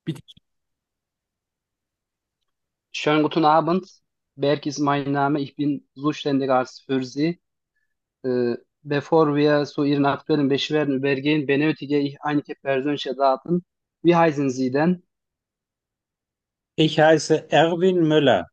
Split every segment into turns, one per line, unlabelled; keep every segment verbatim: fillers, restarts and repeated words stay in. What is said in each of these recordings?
Bitte.
Schönen guten Abend. Berg ist mein Name. Ich bin zuständig als für Sie. Äh, Bevor wir zu Ihren aktuellen Beschwerden übergehen, benötige ich einige persönliche Daten. Wie heißen Sie denn?
Ich heiße Erwin Müller.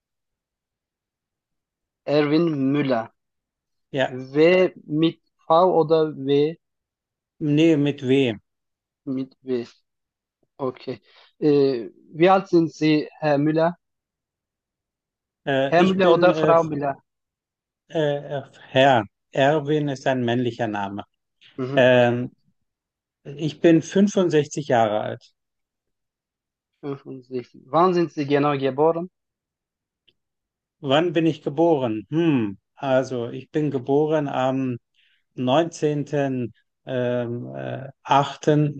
Erwin Müller.
Ja,
W mit V oder W
nee, mit W.
mit W? Okay. Äh, wie alt sind Sie, Herr Müller?
Äh,
Herr
ich
Müller
bin
oder
äh,
Frau Müller?
äh, Herr. Erwin ist ein männlicher Name.
Mhm.
Ähm, Ich bin fünfundsechzig Jahre alt.
fünfundsechzig. Wann sind Sie genau geboren?
Wann bin ich geboren? Hm, also ich bin geboren am neunzehnten. Ähm, äh, achten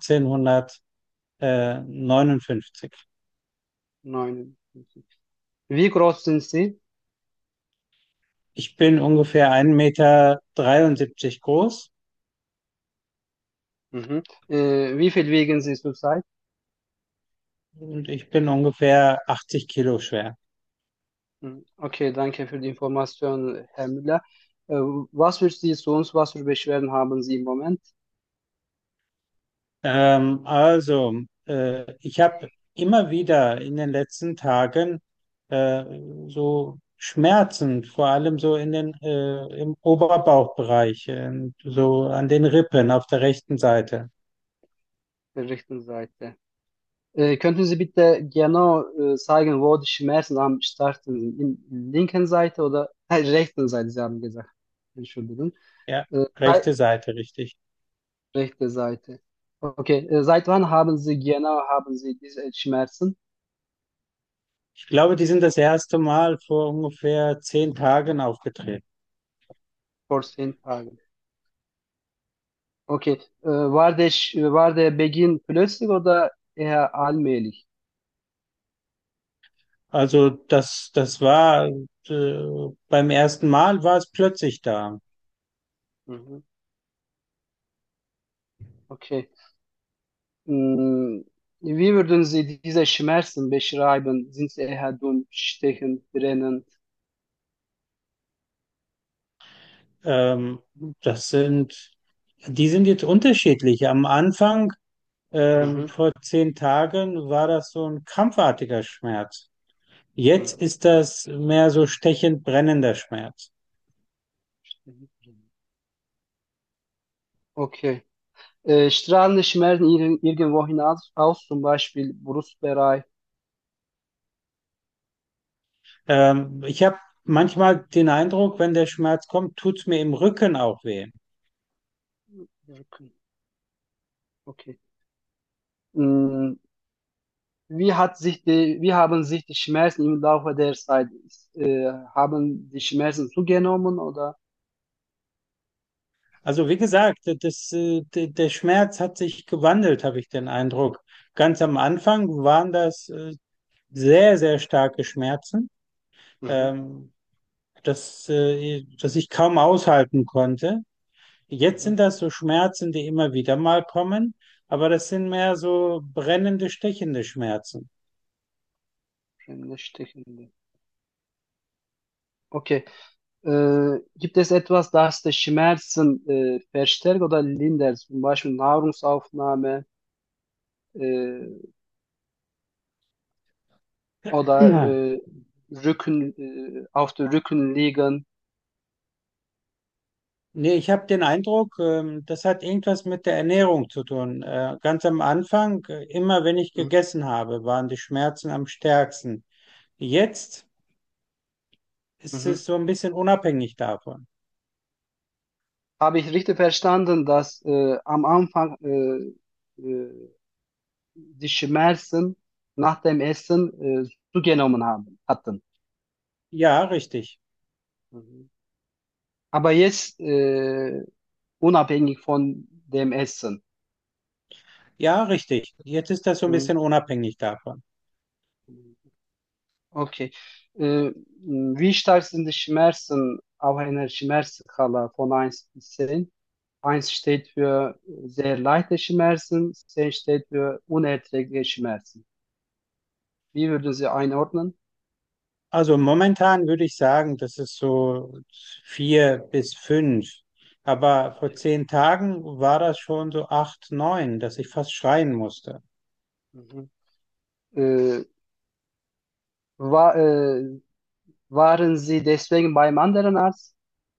neunzehnhundertneunundfünfzig.
neunundfünfzig. Wie groß sind Sie?
Ich bin ungefähr ein Meter dreiundsiebzig groß
Mhm. Äh, wie viel wiegen Sie zurzeit?
und ich bin ungefähr achtzig Kilo schwer.
Hm, okay, danke für die Information, Herr Müller. Äh, was für Sie zu uns, was für Beschwerden haben Sie im Moment?
Ähm, also, äh, ich habe immer wieder in den letzten Tagen äh, so Schmerzen, vor allem so in den äh, im Oberbauchbereich, äh, so an den Rippen auf der rechten Seite.
Der rechten Seite. Äh, könnten Sie bitte genau äh, zeigen, wo die Schmerzen am stärksten sind? In linken Seite oder äh, rechten Seite, Sie haben gesagt. Entschuldigung.
Ja,
Äh, sei-
rechte Seite, richtig.
rechte Seite. Okay, äh, seit wann haben Sie genau haben Sie diese Schmerzen?
Ich glaube, die sind das erste Mal vor ungefähr zehn Tagen aufgetreten.
Vor zehn Tagen. Okay, äh, war der, Sch- war der Beginn plötzlich oder eher allmählich?
Also das, das war äh, beim ersten Mal war es plötzlich da.
Mhm. Okay. Mm, Wie würden Sie diese Schmerzen beschreiben? Sind sie eher dumpf, stechend, brennend?
Ähm, Das sind, die sind jetzt unterschiedlich. Am Anfang, ähm,
Mhm.
vor zehn Tagen, war das so ein krampfartiger Schmerz. Jetzt
Mhm.
ist das mehr so stechend brennender Schmerz.
Stechend, brennend. Okay. Äh, strahlende Schmerzen ir- irgendwo hinaus, aus, zum Beispiel Brustbereich.
Ähm, ich habe manchmal den Eindruck, wenn der Schmerz kommt, tut es mir im Rücken auch weh.
Rücken. Okay. Mm, Wie hat sich die, wie haben sich die Schmerzen im Laufe der Zeit, äh, haben die Schmerzen zugenommen oder?
Also wie gesagt, das, äh, d- der Schmerz hat sich gewandelt, habe ich den Eindruck. Ganz am Anfang waren das äh, sehr, sehr starke Schmerzen,
Mhm.
ähm, dass, äh, dass ich kaum aushalten konnte. Jetzt
Mhm.
sind das so Schmerzen, die immer wieder mal kommen, aber das sind mehr so brennende, stechende Schmerzen.
Brennende, stechende. Okay. Äh, gibt es etwas, das die Schmerzen äh, verstärkt oder lindert? Zum Beispiel Nahrungsaufnahme äh, oder
Ja.
äh, Rücken, äh, auf dem Rücken liegen.
Nee, ich habe den Eindruck, ähm, das hat irgendwas mit der Ernährung zu tun. Äh, ganz am Anfang, äh, immer wenn ich
Mhm.
gegessen habe, waren die Schmerzen am stärksten. Jetzt ist
Mhm.
es so ein bisschen unabhängig davon.
Habe ich richtig verstanden, dass äh, am Anfang äh, äh, die Schmerzen nach dem Essen äh, zugenommen haben, hatten?
Ja, richtig.
Mhm. Aber jetzt äh, unabhängig von dem Essen.
Ja, richtig. Jetzt ist das so ein
Mhm.
bisschen unabhängig davon.
Okay. Äh, wie stark sind die Schmerzen auf einer Schmerzskala von eins bis zehn? Eins steht für sehr leichte Schmerzen, zehn steht für unerträgliche Schmerzen. Wie würden Sie einordnen?
Also momentan würde ich sagen, das ist so vier bis fünf. Aber vor zehn Tagen war das schon so acht, neun, dass ich fast schreien musste.
Mhm. Äh, war, äh, waren Sie deswegen beim anderen Arzt?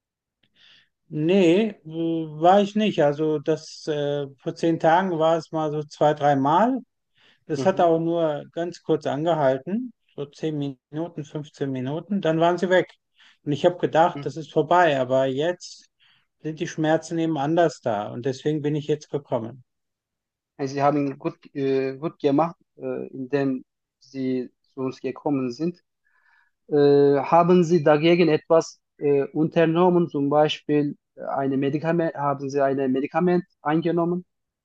Nee, äh, war ich nicht. Also das äh, vor zehn Tagen war es mal so zwei, dreimal. Das hat
Mhm.
auch nur ganz kurz angehalten, so zehn Minuten, fünfzehn Minuten, dann waren sie weg. Und ich habe gedacht,
Mhm.
das ist vorbei, aber jetzt sind die Schmerzen eben anders da und deswegen bin ich jetzt gekommen.
Also Sie haben gut, äh, gut gemacht, äh, indem Sie zu uns gekommen sind. Äh, haben Sie dagegen etwas äh, unternommen, zum Beispiel eine Medikament, haben Sie ein Medikament eingenommen?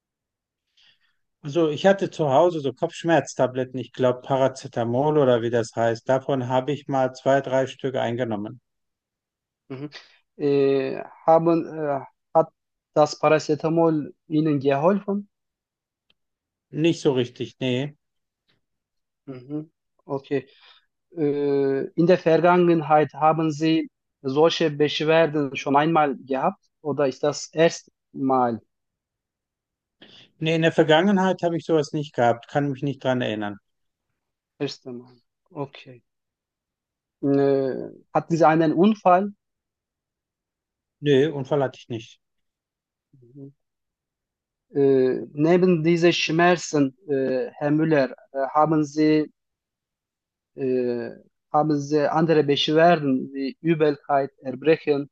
Also ich hatte zu Hause so Kopfschmerztabletten, ich glaube Paracetamol oder wie das heißt. Davon habe ich mal zwei, drei Stück eingenommen.
Mhm. Äh, haben, äh, hat das Paracetamol Ihnen geholfen?
Nicht so richtig, nee.
Mhm. Okay. Äh, in der Vergangenheit haben Sie solche Beschwerden schon einmal gehabt oder ist das erstmal?
Nee, in der Vergangenheit habe ich sowas nicht gehabt, kann mich nicht dran erinnern.
Erste Mal. Okay. Äh, hatten Sie einen Unfall?
Nee, Unfall hatte ich nicht.
Mhm. Äh, neben diesen Schmerzen, äh, Herr Müller, äh, haben Sie, äh, haben Sie andere Beschwerden wie Übelkeit, Erbrechen?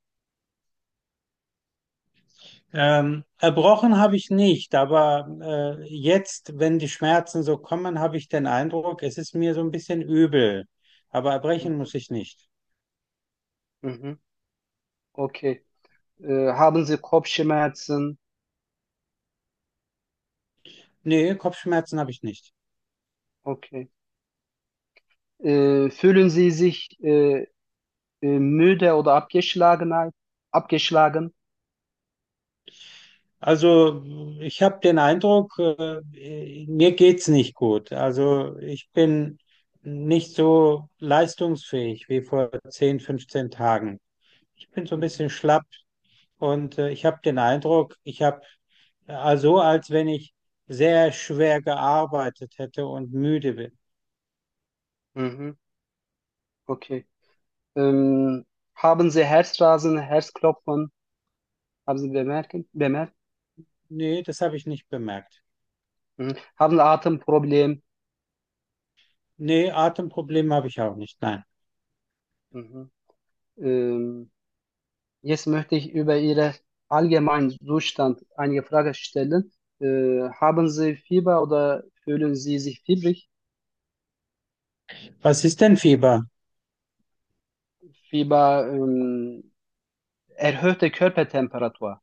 Ähm, erbrochen habe ich nicht, aber äh, jetzt, wenn die Schmerzen so kommen, habe ich den Eindruck, es ist mir so ein bisschen übel. Aber erbrechen
Mhm.
muss ich nicht.
Mhm. Okay. Äh, haben Sie Kopfschmerzen?
Nee, Kopfschmerzen habe ich nicht.
Okay. Äh, fühlen Sie sich äh, äh, müde oder abgeschlagen? Abgeschlagen?
Also ich habe den Eindruck, äh, mir geht's nicht gut. Also ich bin nicht so leistungsfähig wie vor zehn, fünfzehn Tagen. Ich bin so ein
Mhm.
bisschen schlapp und äh, ich habe den Eindruck, ich habe also, als wenn ich sehr schwer gearbeitet hätte und müde bin.
Mhm. Okay. Ähm, haben Sie Herzrasen, Herzklopfen? Haben Sie bemerkt? bemerkt?
Nee, das habe ich nicht bemerkt.
Mhm. Haben Sie Atemproblem?
Nee, Atemprobleme habe ich auch nicht. Nein.
Mhm. Ähm, jetzt möchte ich über Ihren allgemeinen Zustand einige Fragen stellen. Äh, haben Sie Fieber oder fühlen Sie sich fiebrig?
Was ist denn Fieber?
Fieber, ähm, erhöhte Körpertemperatur.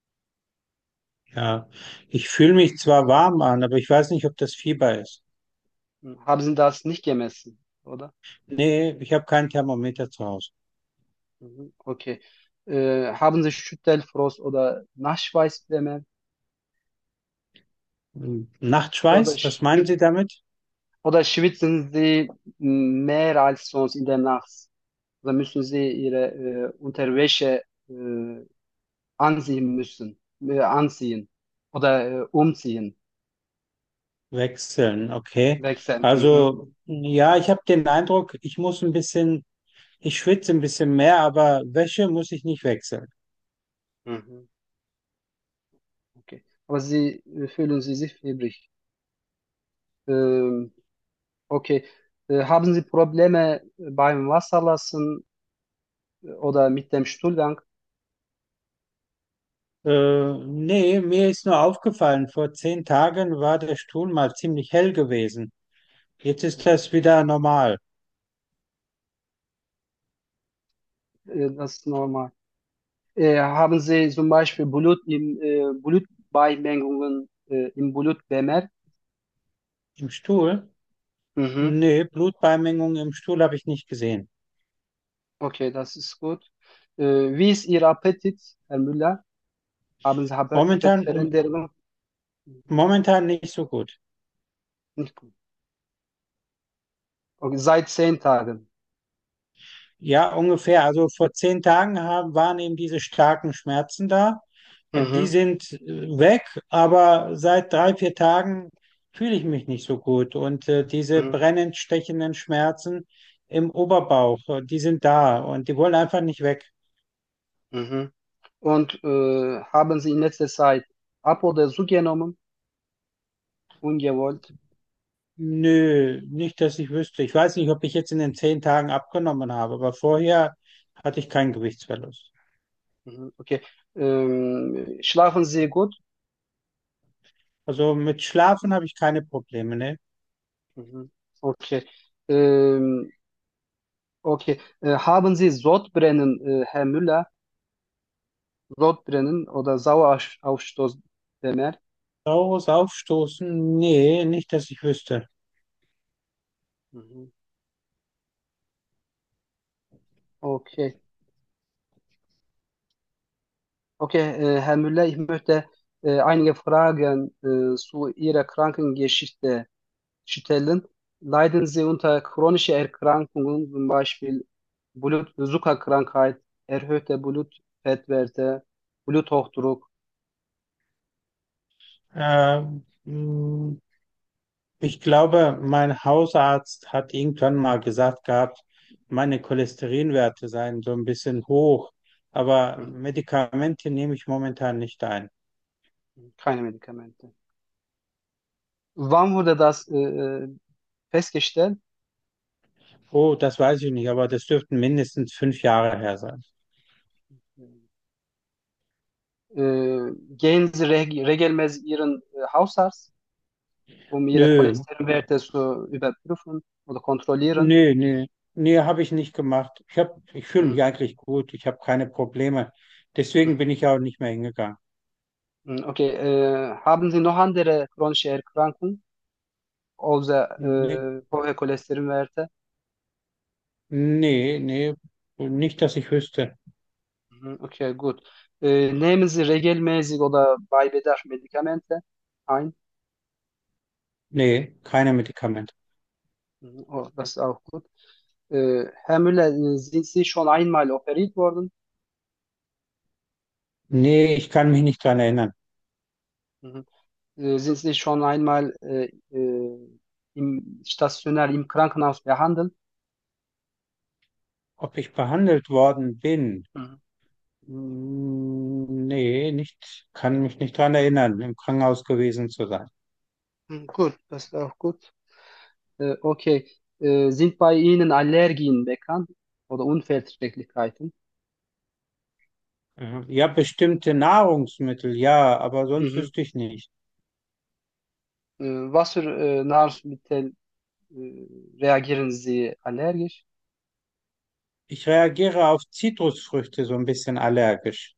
Ja, ich fühle mich zwar warm an, aber ich weiß nicht, ob das Fieber ist.
Mhm. Haben Sie das nicht gemessen, oder?
Nee, ich habe kein Thermometer zu Hause.
Mhm. Okay. Äh, haben Sie Schüttelfrost oder Nachtschweiß bemerkt?
Hm,
Oder,
Nachtschweiß, was meinen
sch-
Sie damit?
oder schwitzen Sie mehr als sonst in der Nacht? Oder müssen Sie Ihre äh, Unterwäsche äh, anziehen müssen, äh, anziehen oder äh, umziehen,
Wechseln, okay.
wechseln? Mhm.
Also, ja, ich habe den Eindruck, ich muss ein bisschen, ich schwitze ein bisschen mehr, aber Wäsche muss ich nicht wechseln.
Mhm. Okay. Aber Sie äh, fühlen Sie sich fiebrig. Ähm, okay. Äh, haben Sie Probleme beim Wasserlassen oder mit dem Stuhlgang?
Äh, nee, mir ist nur aufgefallen, vor zehn Tagen war der Stuhl mal ziemlich hell gewesen. Jetzt ist
Mhm.
das wieder normal.
Äh, das ist normal. Äh, haben Sie zum Beispiel Blut im, äh, Blutbeimengungen äh, im Blut bemerkt?
Im Stuhl?
Mhm.
Nee, Blutbeimengung im Stuhl habe ich nicht gesehen.
Okay, das ist gut. Äh, wie ist Ihr Appetit, Herr Müller? Haben Sie Haberstät
Momentan,
Veränderungen?
momentan nicht so gut.
Nicht gut. Okay, seit zehn Tagen.
Ja, ungefähr. Also vor zehn Tagen haben, waren eben diese starken Schmerzen da. Äh, Die
Mhm.
sind äh, weg, aber seit drei, vier Tagen fühle ich mich nicht so gut. Und äh, diese
Mhm.
brennend stechenden Schmerzen im Oberbauch, äh, die sind da und die wollen einfach nicht weg.
Mhm. Und äh, haben Sie in letzter Zeit ab oder zugenommen? Ungewollt?
Nö, nicht, dass ich wüsste. Ich weiß nicht, ob ich jetzt in den zehn Tagen abgenommen habe, aber vorher hatte ich keinen Gewichtsverlust.
Mhm. Okay. Ähm, schlafen Sie gut?
Also mit Schlafen habe ich keine Probleme, ne?
Mhm. Okay. Ähm, okay. Äh, haben Sie Sodbrennen, äh, Herr Müller? Sodbrennen oder Sauerausstoß bemerkt?
Saures Aufstoßen? Nee, nicht, dass ich wüsste.
Mhm. Okay. Okay, äh, Herr Müller, ich möchte äh, einige Fragen äh, zu Ihrer Krankengeschichte stellen. Leiden Sie unter chronischen Erkrankungen, zum Beispiel Blut-Zuckerkrankheit, erhöhte Blutfettwerte, Bluthochdruck?
Ähm, Ich glaube, mein Hausarzt hat irgendwann mal gesagt gehabt, meine Cholesterinwerte seien so ein bisschen hoch, aber
Mhm.
Medikamente nehme ich momentan nicht ein.
Keine Medikamente. Wann wurde das äh, äh, festgestellt?
Oh, das weiß ich nicht, aber das dürften mindestens fünf Jahre her sein.
Äh, gehen Sie reg regelmäßig Ihren äh, Hausarzt, um Ihre
Nö,
Cholesterinwerte zu überprüfen oder kontrollieren?
nö, nö, nö, habe ich nicht gemacht. Ich hab, ich fühle
Mhm.
mich eigentlich gut, ich habe keine Probleme. Deswegen bin ich auch nicht mehr hingegangen.
Mhm. Okay, äh, haben Sie noch andere chronische Erkrankungen außer
Nee,
äh, hohe Cholesterinwerte?
nee, nee, nicht, dass ich wüsste.
Mhm. Okay, gut. Äh, nehmen Sie regelmäßig oder bei Bedarf Medikamente ein?
Nee, keine Medikamente.
Mhm. Oh, das ist auch gut. Äh, Herr Müller, äh, sind Sie schon einmal operiert worden?
Nee, ich kann mich nicht dran erinnern.
Mhm. Äh, sind Sie schon einmal äh, äh, im stationär im Krankenhaus behandelt?
Ob ich behandelt worden bin?
Mhm.
Mm, nee, nicht, kann mich nicht dran erinnern, im Krankenhaus gewesen zu sein.
Mhm. Gut, das ist auch gut. Äh, okay. Äh, sind bei Ihnen Allergien bekannt oder Unverträglichkeiten?
Mhm. Ja, bestimmte Nahrungsmittel, ja, aber sonst
Mhm.
wüsste ich nicht.
Äh, was für äh, Nahrungsmittel äh, reagieren Sie allergisch?
Ich reagiere auf Zitrusfrüchte so ein bisschen allergisch.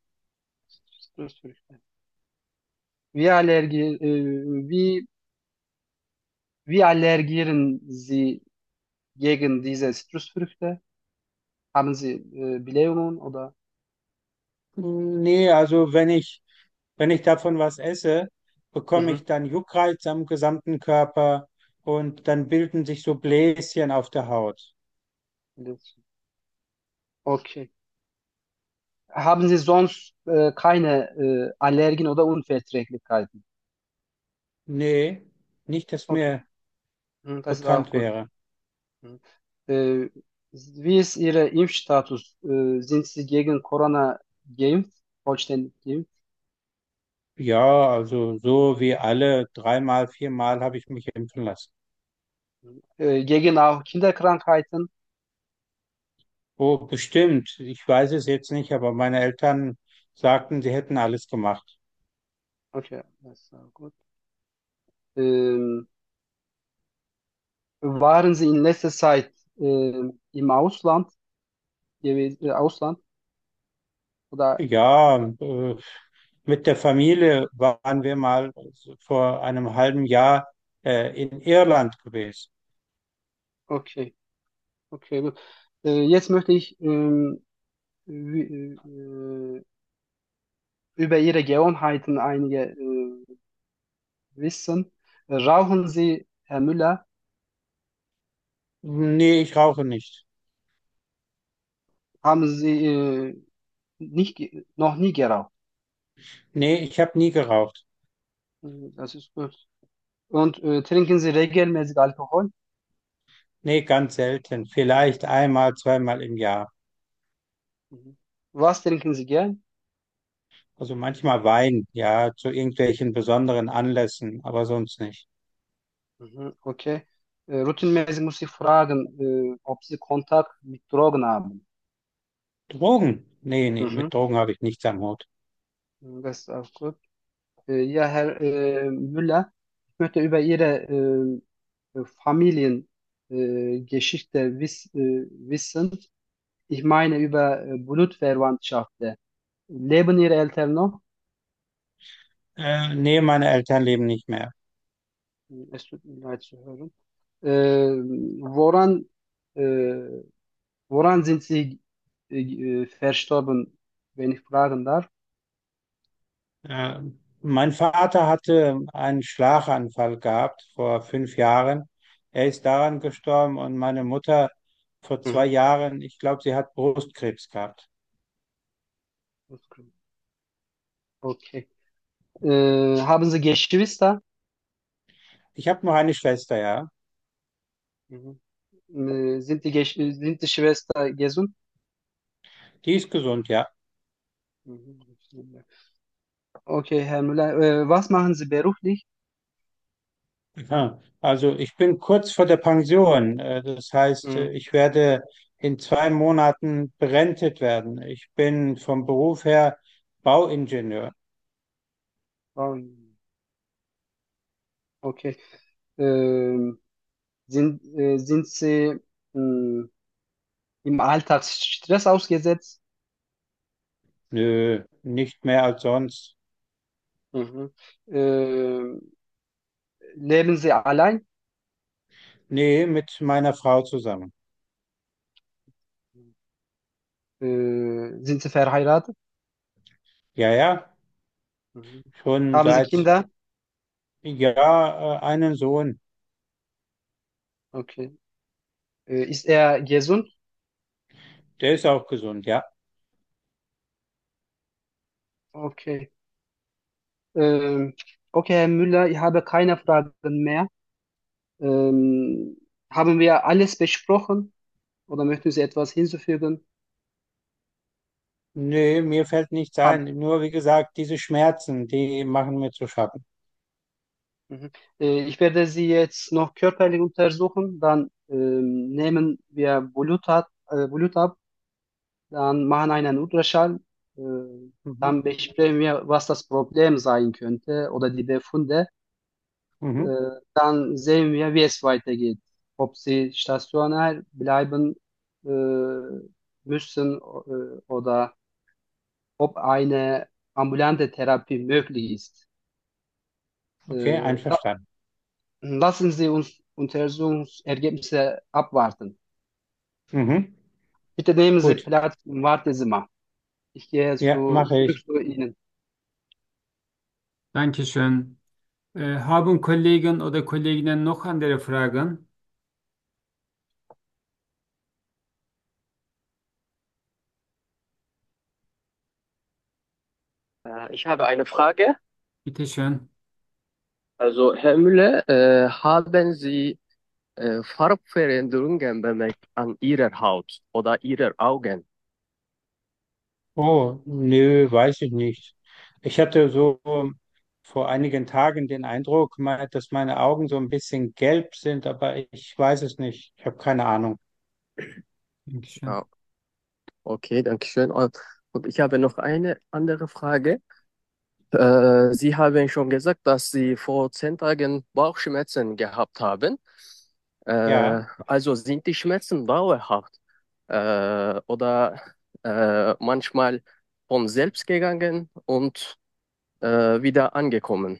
Wie, allergi äh, wie, wie allergieren Sie gegen diese Zitrusfrüchte? Haben Sie äh, Blähungen oder?
Mm, nee, also wenn ich, wenn ich davon was esse, bekomme
Mhm.
ich dann Juckreiz am gesamten Körper und dann bilden sich so Bläschen auf der Haut.
Okay. Haben Sie sonst äh, keine äh, Allergien oder Unverträglichkeiten?
Nee, nicht, dass
Okay.
mir
Mhm, das ist auch
bekannt
gut.
wäre.
Mhm. Äh, wie ist Ihr Impfstatus? Äh, sind Sie gegen Corona geimpft? Vollständig geimpft?
Ja, also so wie alle dreimal, viermal habe ich mich impfen lassen.
Äh, gegen auch Kinderkrankheiten?
Oh, bestimmt. Ich weiß es jetzt nicht, aber meine Eltern sagten, sie hätten alles gemacht.
Okay, das ist auch gut. Ähm, waren Sie in letzter Zeit äh, im Ausland gewesen, äh, Ausland? Oder
Ja, äh, mit der Familie waren wir mal vor einem halben Jahr äh, in Irland gewesen.
okay, okay, gut. Äh, jetzt möchte ich ähm, wie, äh, über Ihre Gewohnheiten einige äh, wissen. Rauchen Sie, Herr Müller?
Nee, ich rauche nicht.
Haben Sie äh, nicht, ge- noch nie geraucht?
Nee, ich habe nie geraucht.
Mhm, das ist gut. Und äh, trinken Sie regelmäßig Alkohol?
Nee, ganz selten. Vielleicht einmal, zweimal im Jahr.
Mhm. Was trinken Sie gern?
Also manchmal Wein, ja, zu irgendwelchen besonderen Anlässen, aber sonst nicht.
Mhm, okay. Äh, routinmäßig muss ich fragen, äh, ob Sie Kontakt mit Drogen haben.
Drogen? Nee, nee,
Mhm.
mit Drogen habe ich nichts am Hut.
Das ist auch gut. Äh, ja, Herr äh, Müller, ich möchte über Ihre äh, Familiengeschichte äh, Geschichte wiss, äh, wissen. Ich meine über äh, Blutverwandtschaften. Leben Ihre Eltern noch?
Äh, nee, meine Eltern leben nicht mehr.
Es tut mir leid zu hören. Äh, woran, äh, woran sind Sie äh, verstorben, wenn ich fragen darf?
Äh, Mein Vater hatte einen Schlaganfall gehabt vor fünf Jahren. Er ist daran gestorben und meine Mutter vor zwei
Mhm.
Jahren, ich glaube, sie hat Brustkrebs gehabt.
Okay. Äh, haben Sie Geschwister?
Ich habe noch eine Schwester, ja.
Mhm. Äh, sind die, Gesch sind die Schwester gesund?
Die ist gesund, ja.
Mhm. Okay, Herr Müller, äh, was machen Sie beruflich?
Ja, also ich bin kurz vor der Pension. Äh, Das heißt, äh,
Mhm.
ich werde in zwei Monaten berentet werden. Ich bin vom Beruf her Bauingenieur.
Oh, okay. Ähm, sind, äh, sind Sie mh, im Alltagsstress ausgesetzt?
Nö, nicht mehr als sonst.
Mhm. Ähm, leben Sie allein?
Nee, mit meiner Frau zusammen.
Äh, sind Sie verheiratet?
Ja, ja,
Mhm.
schon
Haben Sie
seit,
Kinder?
ja, äh, einen Sohn.
Okay. Äh, ist er gesund?
Der ist auch gesund, ja.
Okay. Ähm, okay, Herr Müller, ich habe keine Fragen mehr. Ähm, haben wir alles besprochen oder möchten Sie etwas hinzufügen?
Nee, mir fällt nichts
Hab,
ein. Nur wie gesagt, diese Schmerzen, die machen mir zu schaffen.
mhm. Äh, ich werde Sie jetzt noch körperlich untersuchen, dann ähm, nehmen wir Blut ab, äh, Blut ab, dann machen einen Ultraschall, äh,
Mhm.
dann besprechen wir, was das Problem sein könnte oder die Befunde.
Mhm.
Äh, dann sehen wir, wie es weitergeht. Ob Sie stationär bleiben äh, müssen äh, oder ob eine ambulante Therapie möglich ist.
Okay,
Äh, la-
einverstanden.
lassen Sie uns Untersuchungsergebnisse abwarten.
Mhm.
Bitte nehmen Sie
Gut.
Platz im Wartezimmer. Ich gehe
Ja,
zu,
mache
zurück
ich.
zu Ihnen.
Dankeschön. Äh, haben Kollegen oder Kolleginnen noch andere Fragen?
Äh, Ich habe eine Frage.
Bitteschön.
Also, Herr Müller, äh, haben Sie äh, Farbveränderungen bemerkt an Ihrer Haut oder Ihrer Augen?
Oh, nö, weiß ich nicht. Ich hatte so vor einigen Tagen den Eindruck, me- dass meine Augen so ein bisschen gelb sind, aber ich weiß es nicht. Ich habe keine Ahnung.
Dankeschön.
Ja, okay, danke schön. Und und ich habe noch eine andere Frage. Äh, Sie haben schon gesagt, dass Sie vor zehn Tagen Bauchschmerzen gehabt haben. Äh,
Ja,
also sind die Schmerzen dauerhaft äh, oder äh, manchmal von selbst gegangen und äh, wieder angekommen?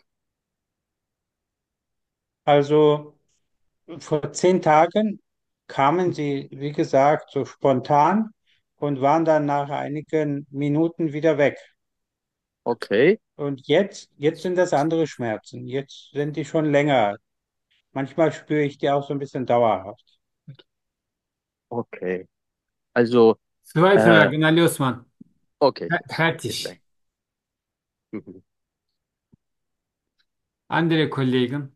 also vor zehn Tagen kamen sie, wie gesagt, so spontan und waren dann nach einigen Minuten wieder weg.
Okay,
Und jetzt, jetzt sind das andere Schmerzen. Jetzt sind die schon länger. Manchmal spüre ich die auch so ein bisschen dauerhaft.
okay. Also,
Zwei
äh,
Fragen, Ali Osman.
okay,
Fe-
vielen
Fertig.
Dank. Mhm.
Andere Kollegen.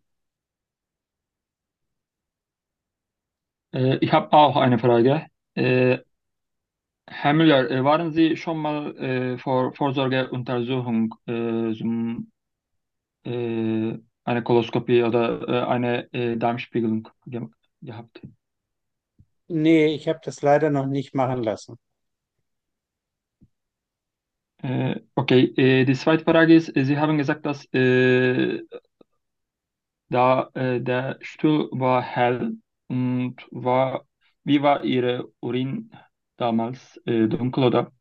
Äh, ich habe auch eine Frage. Äh, Herr Müller, äh, waren Sie schon mal äh, vor Vorsorgeuntersuchung, äh, zum, äh, eine Koloskopie oder äh, eine äh, Darmspiegelung ge gehabt?
Nee, ich habe das leider noch nicht machen lassen.
Äh, okay, äh, die zweite Frage ist, äh, Sie haben gesagt, dass äh, da äh, der Stuhl war hell und war, wie war Ihre Urin damals? Äh, dunkel oder?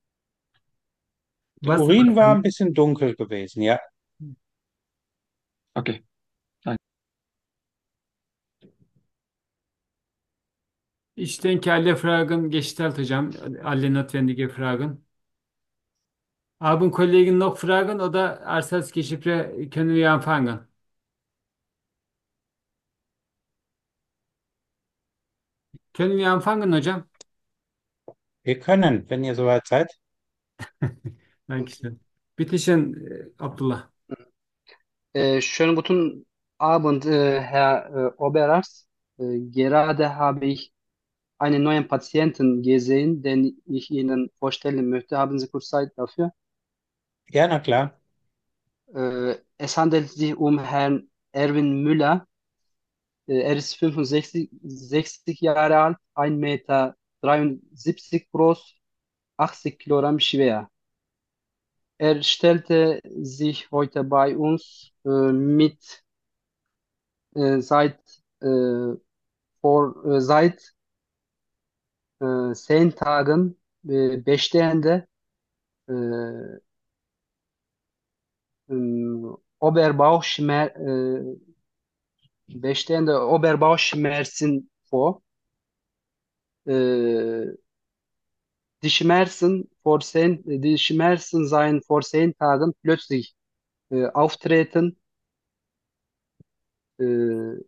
Der
Was
Urin war ein
machen?
bisschen dunkel gewesen, ja.
Okay, danke.
Ich denke, alle Fragen gestellt hocam. Alle notwendige Fragen. Haben Kollegen noch Fragen oder als Gespräch können wir anfangen? Können wir anfangen hocam?
Wir können, wenn ihr soweit seid.
Dankeschön. Bitte schön, äh, Abdullah.
Äh, schönen guten Abend, äh, Herr äh, Oberarzt. Äh, gerade habe ich einen neuen Patienten gesehen, den ich Ihnen vorstellen möchte. Haben Sie kurz Zeit dafür?
Ja, na klar.
Äh, es handelt sich um Herrn Erwin Müller. Äh, er ist fünfundsechzig sechzig Jahre alt, ein Meter dreiundsiebzig groß, achtzig Kilogramm schwer. Er stellte sich heute bei uns äh, mit äh, seit, äh, vor, äh, seit äh, zehn Tagen äh, bestehende äh, ähm, Oberbauchschmer äh, bestehende Oberbauchschmerzen vor. Äh, die Schmerzen vor zehn, die Schmerzen seien vor zehn Tagen plötzlich äh, auftreten. Äh,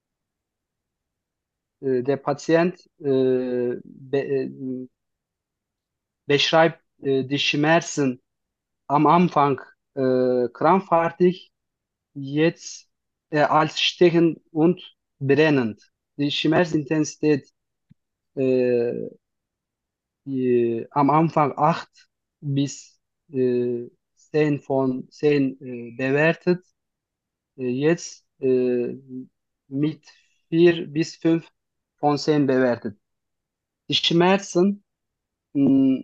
äh, der Patient äh, be, äh, beschreibt äh, die Schmerzen am Anfang äh, krampfartig, jetzt äh, als stechend und brennend. Die Schmerzintensität äh, äh, am Anfang acht bis äh, zehn von zehn äh, bewertet, äh, jetzt äh, mit vier bis fünf von zehn bewertet. Die Schmerzen mh,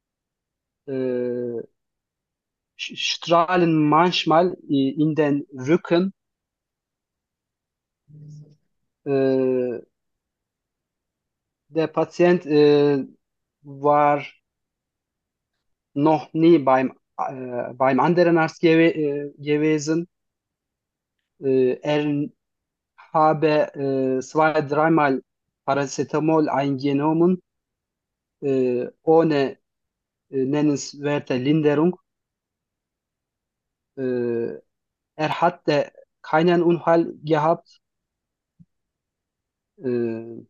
äh, sch- strahlen manchmal äh, in den Rücken. Äh, der Patient äh, war noch nie beim, äh, beim anderen Arzt gew äh, gewesen. Äh, er habe äh, zwei, dreimal Paracetamol eingenommen, äh, ohne äh, nennenswerte Linderung. Äh, er hatte keinen Unfall gehabt. Äh,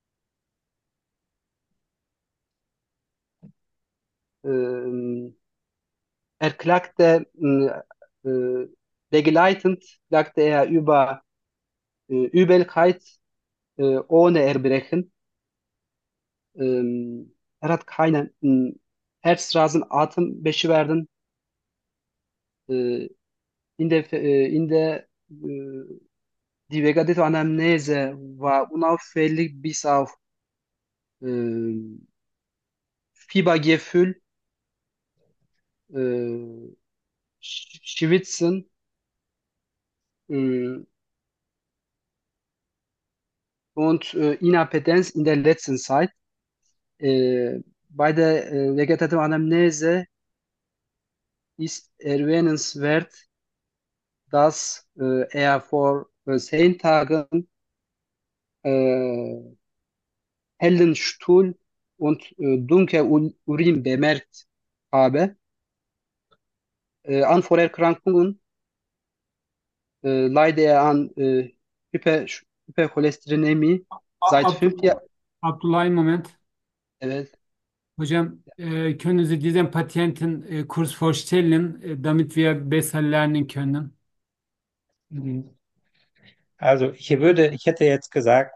ähm, er klagte, äh, äh, begleitend klagte er über äh, Übelkeit äh, ohne Erbrechen. Ähm, er hat keine äh, Herzrasen, Atembeschwerden. Äh, in der, äh, in der äh, die vegetative Anamnese war unauffällig bis auf äh, Fiebergefühl, äh, Sch- Schwitzen äh, und äh, Inappetenz in der letzten Zeit. Äh, bei der äh, vegetativen Anamnese ist erwähnenswert, dass äh, er vor äh, zehn Tagen äh, hellen Stuhl und äh, dunkle Urin bemerkt habe. Äh, an Vorerkrankungen äh, leidet er an äh, Hyper, Hypercholesterinämie
A-
seit fünf
Abdullah,
Jahren.
Abdullah, einen Moment.
Evet.
Hocam, äh, können Sie diesen Patienten äh, kurz vorstellen, äh, damit wir besser lernen können?
Mhm. Also ich würde, ich hätte jetzt gesagt,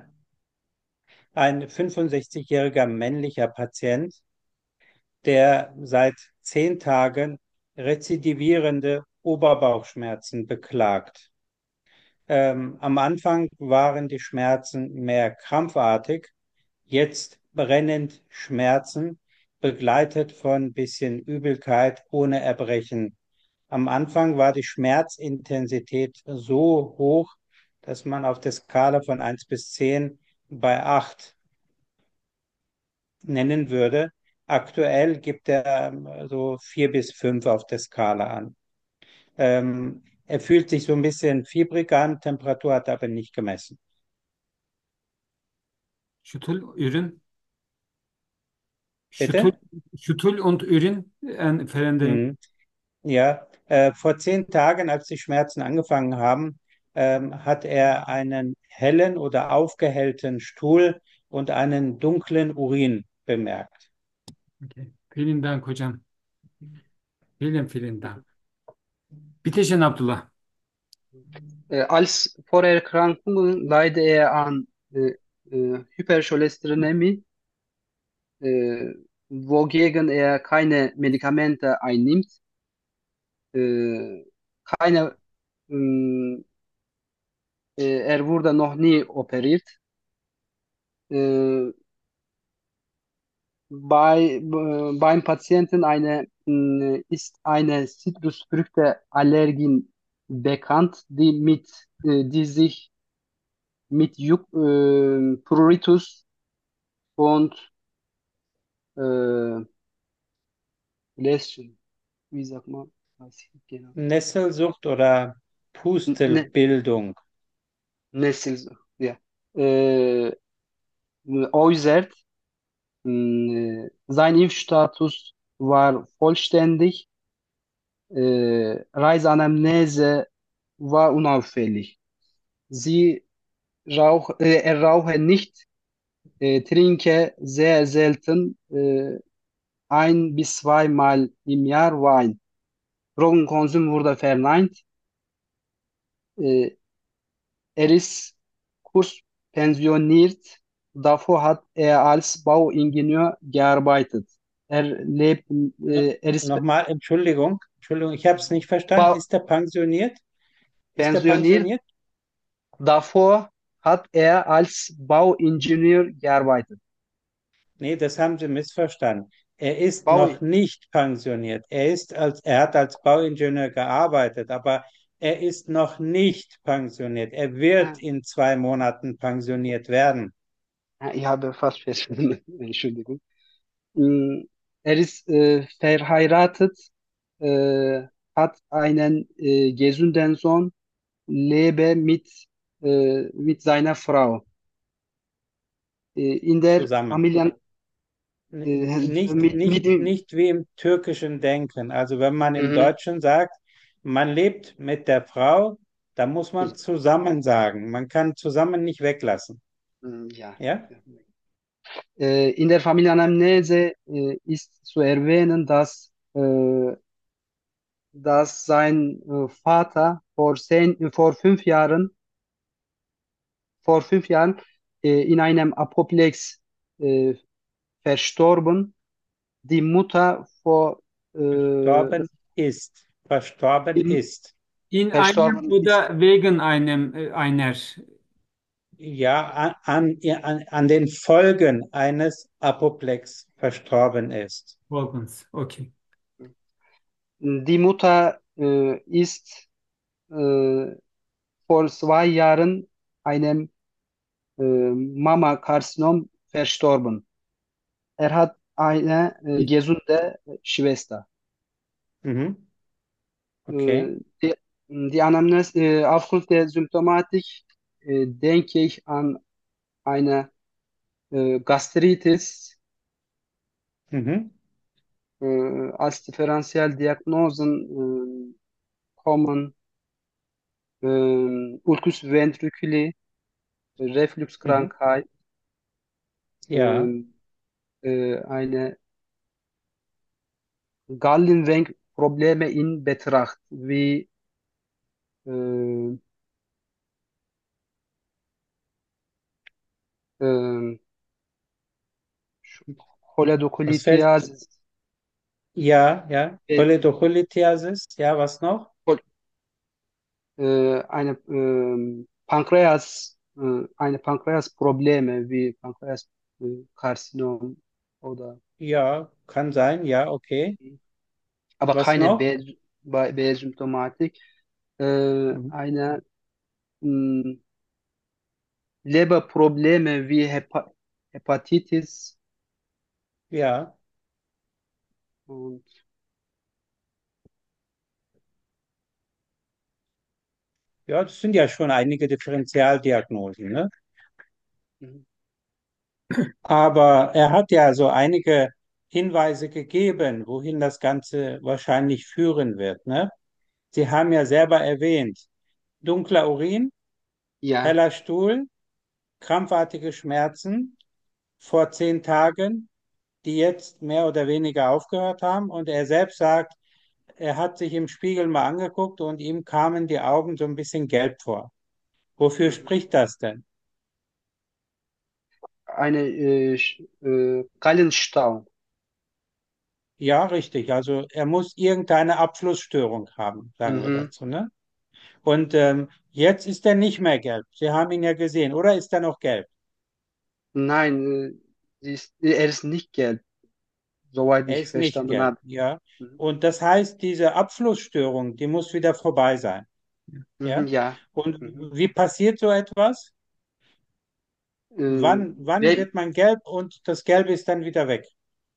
ein fünfundsechzigjähriger männlicher Patient, der seit zehn Tagen rezidivierende Oberbauchschmerzen beklagt. Ähm, am Anfang waren die Schmerzen mehr krampfartig, jetzt brennend Schmerzen, begleitet von ein bisschen Übelkeit ohne Erbrechen. Am Anfang war die Schmerzintensität so hoch, dass man auf der Skala von eins bis zehn bei acht nennen würde. Aktuell gibt er ähm, so vier bis fünf auf der Skala an. Ähm, er fühlt sich so ein bisschen fiebrig an, Temperatur hat er aber nicht gemessen.
Şutul, ürün. Şutul,
Bitte?
Şutul und ürün en Veränderung.
Mhm. Ja, äh, vor zehn Tagen, als die Schmerzen angefangen haben, ähm, hat er einen hellen oder aufgehellten Stuhl und einen dunklen Urin bemerkt.
Okay. Vielen Dank hocam. Vielen, vielen Dank. Bitte schön Abdullah.
Äh, als Vorerkrankungen leidet er an äh, äh, Hypercholesterinämie, äh, wogegen er keine Medikamente einnimmt. Äh, keine, mh, äh, Er wurde noch nie operiert. Äh, bei, äh, Beim Patienten eine, mh, ist eine Zitrusfrüchteallergie bekannt, die, mit, äh, die sich mit Ju äh, Pruritus und äh, Läschen, wie sagt man? Weiß ich nicht genau.
Nesselsucht oder
Ne,
Pustelbildung.
Nesil, ja. Äh, äußert. Mh, Sein Impfstatus war vollständig. Äh, Reiseanamnese war unauffällig. Sie rauch, äh, Er rauche nicht, äh, trinke sehr selten, äh, ein bis zweimal im Jahr Wein. Drogenkonsum wurde verneint. Äh, Er ist kurspensioniert. Davor hat er als Bauingenieur gearbeitet. Er lebt,
No,
äh, er ist
nochmal, Entschuldigung, Entschuldigung, ich habe es nicht verstanden.
Bau
Ist er pensioniert? Ist er
pensioniert.
pensioniert?
Davor hat er als Bauingenieur gearbeitet.
Nee, das haben Sie missverstanden. Er ist
Bau,
noch nicht pensioniert. Er ist als, er hat als Bauingenieur gearbeitet, aber er ist noch nicht pensioniert. Er wird
Ah,
in zwei Monaten pensioniert werden.
ich habe fast verstanden. Entschuldigung. Mm, Er ist äh, verheiratet, äh, hat einen äh, gesunden Sohn, lebe mit, äh, mit seiner Frau. Äh, in der
Zusammen.
Familien,
N-
äh,
Nicht,
mit, mit
nicht,
dem,
nicht wie im türkischen Denken. Also wenn man im
mhm,
Deutschen sagt, man lebt mit der Frau, dann muss man zusammen sagen. Man kann zusammen nicht weglassen.
mm, ja.
Ja?
Äh, in der Familienanamnese äh, ist zu erwähnen, dass, äh, dass sein äh, Vater vor, zehn, vor fünf Jahren, vor fünf Jahren äh, in einem Apoplex äh, verstorben, die Mutter vor äh,
Verstorben ist. Verstorben
in,
ist.
In einem
verstorben ist.
oder wegen einem äh, einer
Ja, an, an, an, an den Folgen eines Apoplex verstorben ist.
Volkens. Okay.
Die Mutter äh, ist äh, vor zwei Jahren einem äh, Mammakarzinom verstorben. Er hat eine äh, gesunde Schwester.
Mhm. Okay.
Äh, die, die Anamnese, äh, aufgrund der Symptomatik äh, denke ich an eine äh, Gastritis.
Mhm.
Äh, als Differentialdiagnosen äh, kommen äh, Ulcus ventriculi,
Mhm.
Refluxkrankheit,
Ja,
äh, äh, eine Gallenweg-Probleme in Betracht, wie äh, äh,
was fällt?
Choledocholithiasis,
Ja, ja.
äh,
Choledocholithiasis, ja, was noch?
äh, eine ähm, Pankreas, äh, eine Pankreasprobleme wie Pankreaskarzinom oder
Ja, kann sein, ja, okay.
aber
Was
keine
noch?
B, B-Symptomatik, äh,
Mhm.
eine mh, Leberprobleme wie Hepa Hepatitis
Ja,
und
ja, das sind ja schon einige Differentialdiagnosen, ne?
mhm.
Aber er hat ja so einige Hinweise gegeben, wohin das Ganze wahrscheinlich führen wird, ne? Sie haben ja selber erwähnt, dunkler Urin,
Ja,
heller Stuhl, krampfartige Schmerzen vor zehn Tagen, die jetzt mehr oder weniger aufgehört haben. Und er selbst sagt, er hat sich im Spiegel mal angeguckt und ihm kamen die Augen so ein bisschen gelb vor. Wofür
mhm.
spricht das denn?
Eine äh, Sch- äh, Gallenstau.
Ja, richtig. Also er muss irgendeine Abflussstörung haben, sagen wir
Mhm.
dazu, ne? Und ähm, jetzt ist er nicht mehr gelb. Sie haben ihn ja gesehen, oder ist er noch gelb?
Nein, äh, sie ist, er ist nicht gelb, soweit
Er
ich
ist nicht
verstanden
gelb,
habe.
ja.
Mhm.
Und das heißt, diese Abflussstörung, die muss wieder vorbei sein,
Mhm,
ja.
ja.
Und
Mhm.
wie passiert so etwas?
Äh,
Wann, wann
we
wird man gelb und das Gelbe ist dann wieder weg?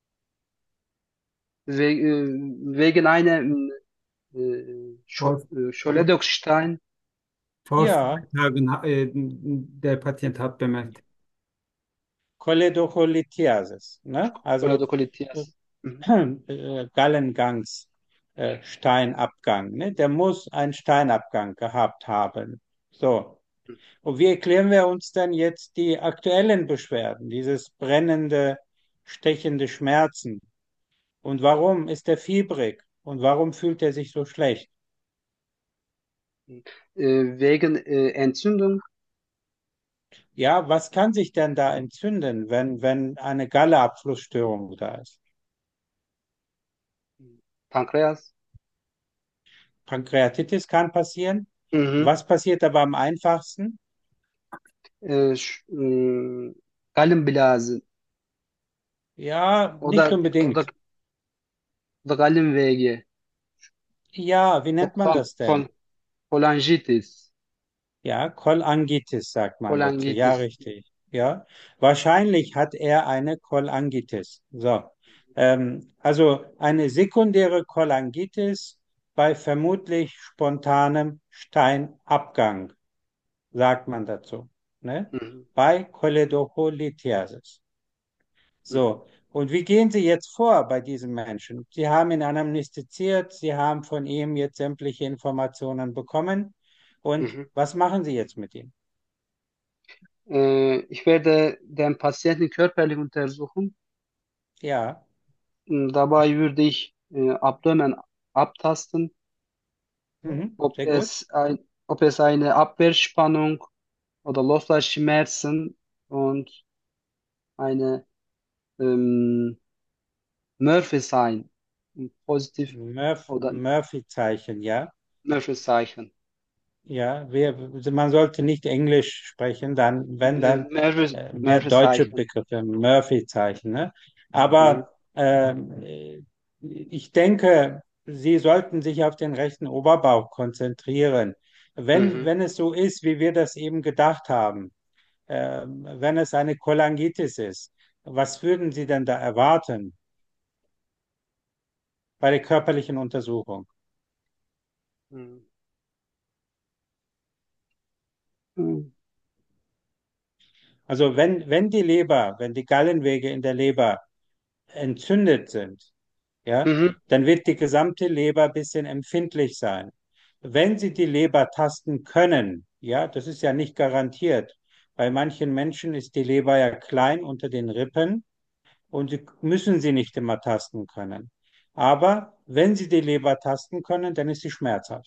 we äh, wegen einer äh, Scho
Vor,
äh, Scholedokstein,
vor
Ja,
zwei Tagen äh, der Patient hat bemerkt.
Choledocholithiasis, ne? Also
Choledocholithias. Mhm.
äh, Gallengangs, äh, Steinabgang, ne? Der muss einen Steinabgang gehabt haben. So. Und wie erklären wir uns denn jetzt die aktuellen Beschwerden, dieses brennende, stechende Schmerzen? Und warum ist er fiebrig? Und warum fühlt er sich so schlecht?
Äh, wegen äh, Entzündung,
Ja, was kann sich denn da entzünden, wenn, wenn eine Galleabflussstörung da ist?
Pankreas,
Pankreatitis kann passieren.
mhm.
Was passiert aber am einfachsten?
Äh, Sch- äh, Gallenblase
Ja, nicht
oder, oder,
unbedingt.
oder Gallenwege,
Ja, wie nennt man
Kol
das denn?
Kol Cholangitis,
Ja, Cholangitis sagt man dazu. Ja,
Cholangitis.
richtig. Ja, wahrscheinlich hat er eine Cholangitis. So, ähm, also eine sekundäre Cholangitis bei vermutlich spontanem Steinabgang, sagt man dazu. Ne?
Mhm.
Bei Choledocholithiasis.
Mhm.
So, und wie gehen Sie jetzt vor bei diesem Menschen? Sie haben ihn anamnestiziert, Sie haben von ihm jetzt sämtliche Informationen bekommen. Und
Mhm.
was machen Sie jetzt mit ihm?
Äh, ich werde den Patienten körperlich untersuchen.
Ja,
Und dabei würde ich äh, Abdomen abtasten,
mhm,
ob
sehr gut.
es ein, ob es eine Abwehrspannung oder Loslasschmerzen und eine ähm, Murphy-Sign, positiv
Murph,
oder
Murphy-Zeichen, ja.
Murphy-Zeichen.
Ja, wir, man sollte nicht Englisch sprechen, dann, wenn
Äh,
dann
Murphy,
äh, mehr deutsche
Murphy-Zeichen.
Begriffe, Murphy-Zeichen, ne?
Mhm.
Aber ähm, äh, ich denke, Sie sollten sich auf den rechten Oberbauch konzentrieren. Wenn,
Mhm.
wenn es so ist, wie wir das eben gedacht haben, ähm, wenn es eine Cholangitis ist, was würden Sie denn da erwarten bei der körperlichen Untersuchung?
Mhm. Mhm.
Also wenn, wenn die Leber, wenn die Gallenwege in der Leber entzündet sind, ja,
Mhm.
dann wird die gesamte Leber ein bisschen empfindlich sein. Wenn Sie die Leber tasten können, ja, das ist ja nicht garantiert. Bei manchen Menschen ist die Leber ja klein unter den Rippen und Sie müssen sie nicht immer tasten können. Aber wenn Sie die Leber tasten können, dann ist sie schmerzhaft.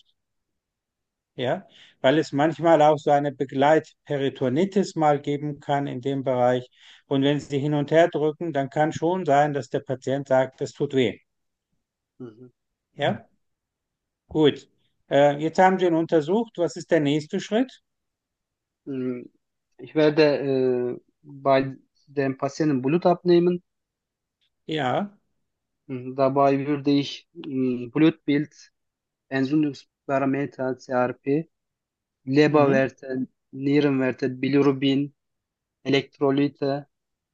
Ja, weil es manchmal auch so eine Begleitperitonitis mal geben kann in dem Bereich. Und wenn Sie hin und her drücken, dann kann schon sein, dass der Patient sagt, das tut weh.
Mhm.
Ja, gut. Äh, jetzt haben Sie ihn untersucht. Was ist der nächste Schritt?
Mhm. Ich werde äh, bei dem Patienten Blut abnehmen.
Ja.
Mhm. Dabei würde ich mh, Blutbild, Entzündungsparameter, C R P,
Mhm.
Leberwerte, Nierenwerte, Bilirubin, Elektrolyte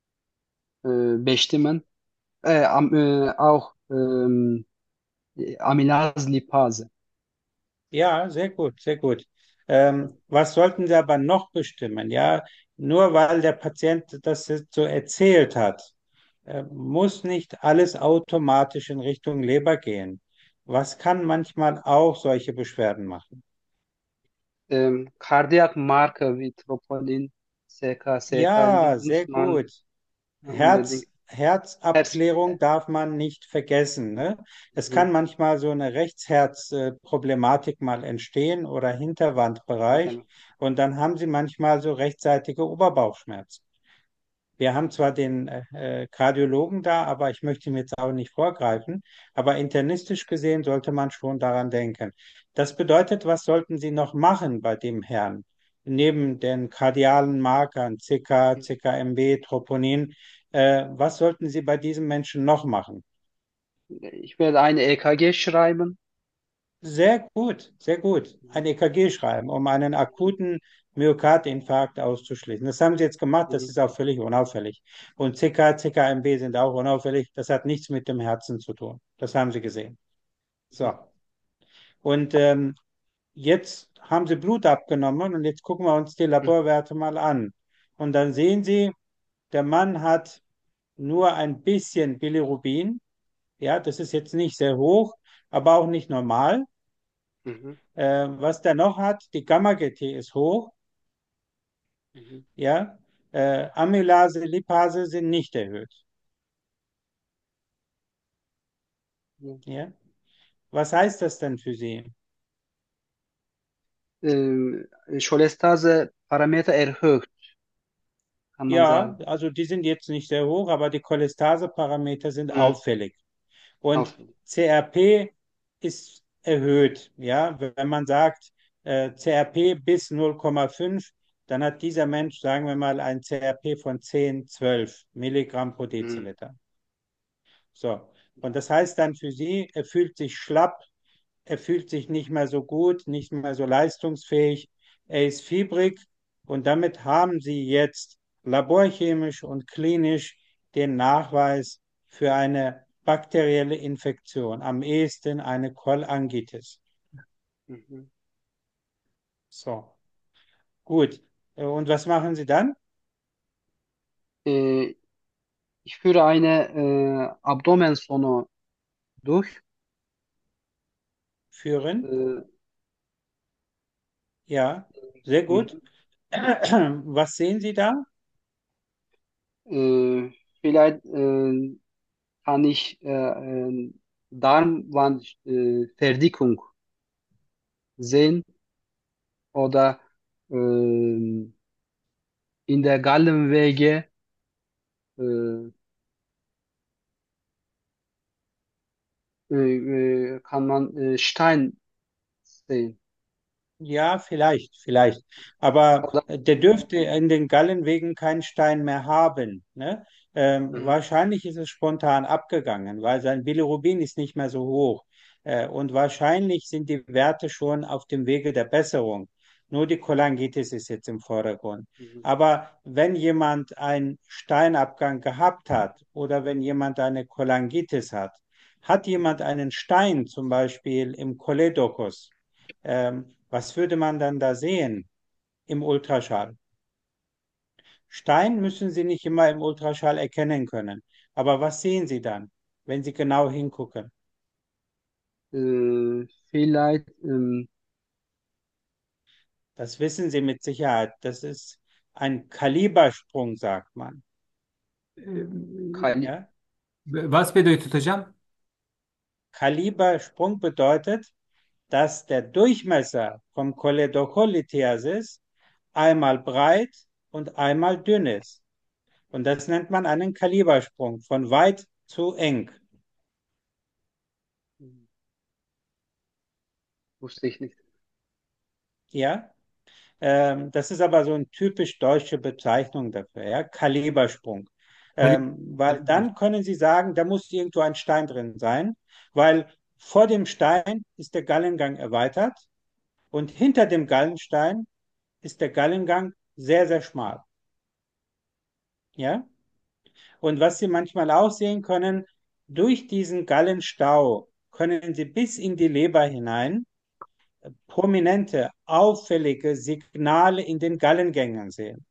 äh, bestimmen. Äh, am, äh, auch ähm, Amylaslipase.
Ja, sehr gut, sehr gut. Ähm, was sollten Sie aber noch bestimmen? Ja, nur weil der Patient das jetzt so erzählt hat, äh, muss nicht alles automatisch in Richtung Leber gehen. Was kann manchmal auch solche Beschwerden machen?
Ähm, Cardiac Marker wie Troponin, C K, C K M, die
Ja,
muss
sehr
man
gut.
unbedingt.
Herz, Herzabklärung
Herzbitte.
darf man nicht vergessen, ne? Es
Mhm.
kann manchmal so eine Rechtsherzproblematik mal entstehen oder Hinterwandbereich
Genau.
und dann haben Sie manchmal so rechtzeitige Oberbauchschmerzen. Wir haben zwar den äh, Kardiologen da, aber ich möchte ihm jetzt auch nicht vorgreifen. Aber internistisch gesehen sollte man schon daran denken. Das bedeutet, was sollten Sie noch machen bei dem Herrn? Neben den kardialen Markern C K, C K M B, Troponin, äh, was sollten Sie bei diesem Menschen noch machen?
Ich werde eine E K G schreiben.
Sehr gut, sehr gut. Ein E K G schreiben, um einen akuten Myokardinfarkt auszuschließen. Das haben Sie jetzt gemacht, das
Mhm.
ist auch völlig unauffällig. Und C K, C K M B sind auch unauffällig. Das hat nichts mit dem Herzen zu tun. Das haben Sie gesehen. So.
Mhm.
Und ähm, jetzt haben Sie Blut abgenommen und jetzt gucken wir uns die
Mhm.
Laborwerte mal an. Und dann sehen Sie, der Mann hat nur ein bisschen Bilirubin. Ja, das ist jetzt nicht sehr hoch, aber auch nicht normal.
Mhm.
Äh, was der noch hat, die Gamma-G T ist hoch,
Mhm.
ja. Äh, Amylase, Lipase sind nicht erhöht,
Ja.
ja. Was heißt das denn für Sie?
Ähm, Cholestase-Parameter erhöht, kann man
Ja,
sagen.
also die sind jetzt nicht sehr hoch, aber die Cholestase-Parameter sind
Mhm.
auffällig. Und
Auffällig.
C R P ist erhöht, ja. Wenn man sagt, äh, C R P bis null Komma fünf, dann hat dieser Mensch, sagen wir mal, ein C R P von zehn, zwölf Milligramm pro
Mhm.
Deziliter. So. Und das heißt dann für Sie, er fühlt sich schlapp, er fühlt sich nicht mehr so gut, nicht mehr so leistungsfähig, er ist fiebrig und damit haben Sie jetzt laborchemisch und klinisch den Nachweis für eine bakterielle Infektion, am ehesten eine Cholangitis.
Mhm.
So, gut. Und was machen Sie dann?
Äh, Ich führe eine äh, Abdomensono durch.
Führen?
Äh,
Ja, sehr gut.
mhm.
Was sehen Sie da?
Äh, Vielleicht äh, kann ich äh, äh, Darmwandverdickung äh, Verdickung sehen oder ähm, in der Gallenwege äh, äh, äh, kann man äh, Stein sehen.
Ja, vielleicht, vielleicht. Aber
Oder,
äh, der dürfte in den Gallenwegen keinen Stein mehr haben. Ne? Ähm,
mhm,
wahrscheinlich ist es spontan abgegangen, weil sein Bilirubin ist nicht mehr so hoch. Äh, und wahrscheinlich sind die Werte schon auf dem Wege der Besserung. Nur die Cholangitis ist jetzt im Vordergrund.
mhm,
Aber wenn jemand einen Steinabgang gehabt hat oder wenn jemand eine Cholangitis hat, hat jemand einen Stein zum Beispiel im Choledochus, ähm, was würde man dann da sehen im Ultraschall? Stein müssen Sie nicht immer im Ultraschall erkennen können. Aber was sehen Sie dann? wenn Sie genau hingucken?
Äh, vielleicht ähm,
Das wissen Sie mit Sicherheit. Das ist ein Kalibersprung, sagt man.
Äh,
Kali
Ja?
Was bedeutet hocam?
Kalibersprung bedeutet, dass der Durchmesser vom Choledocholithiasis einmal breit und einmal dünn ist. Und das nennt man einen Kalibersprung, von weit zu eng.
wusste ich nicht.
Ja? Ähm, das ist aber so eine typisch deutsche Bezeichnung dafür, ja? Kalibersprung.
Kali-
Ähm, weil dann können Sie sagen, da muss irgendwo ein Stein drin sein, weil vor dem Stein ist der Gallengang erweitert und hinter dem Gallenstein ist der Gallengang sehr, sehr schmal. Ja? Und was Sie manchmal auch sehen können, durch diesen Gallenstau können Sie bis in die Leber hinein prominente, auffällige Signale in den Gallengängen sehen.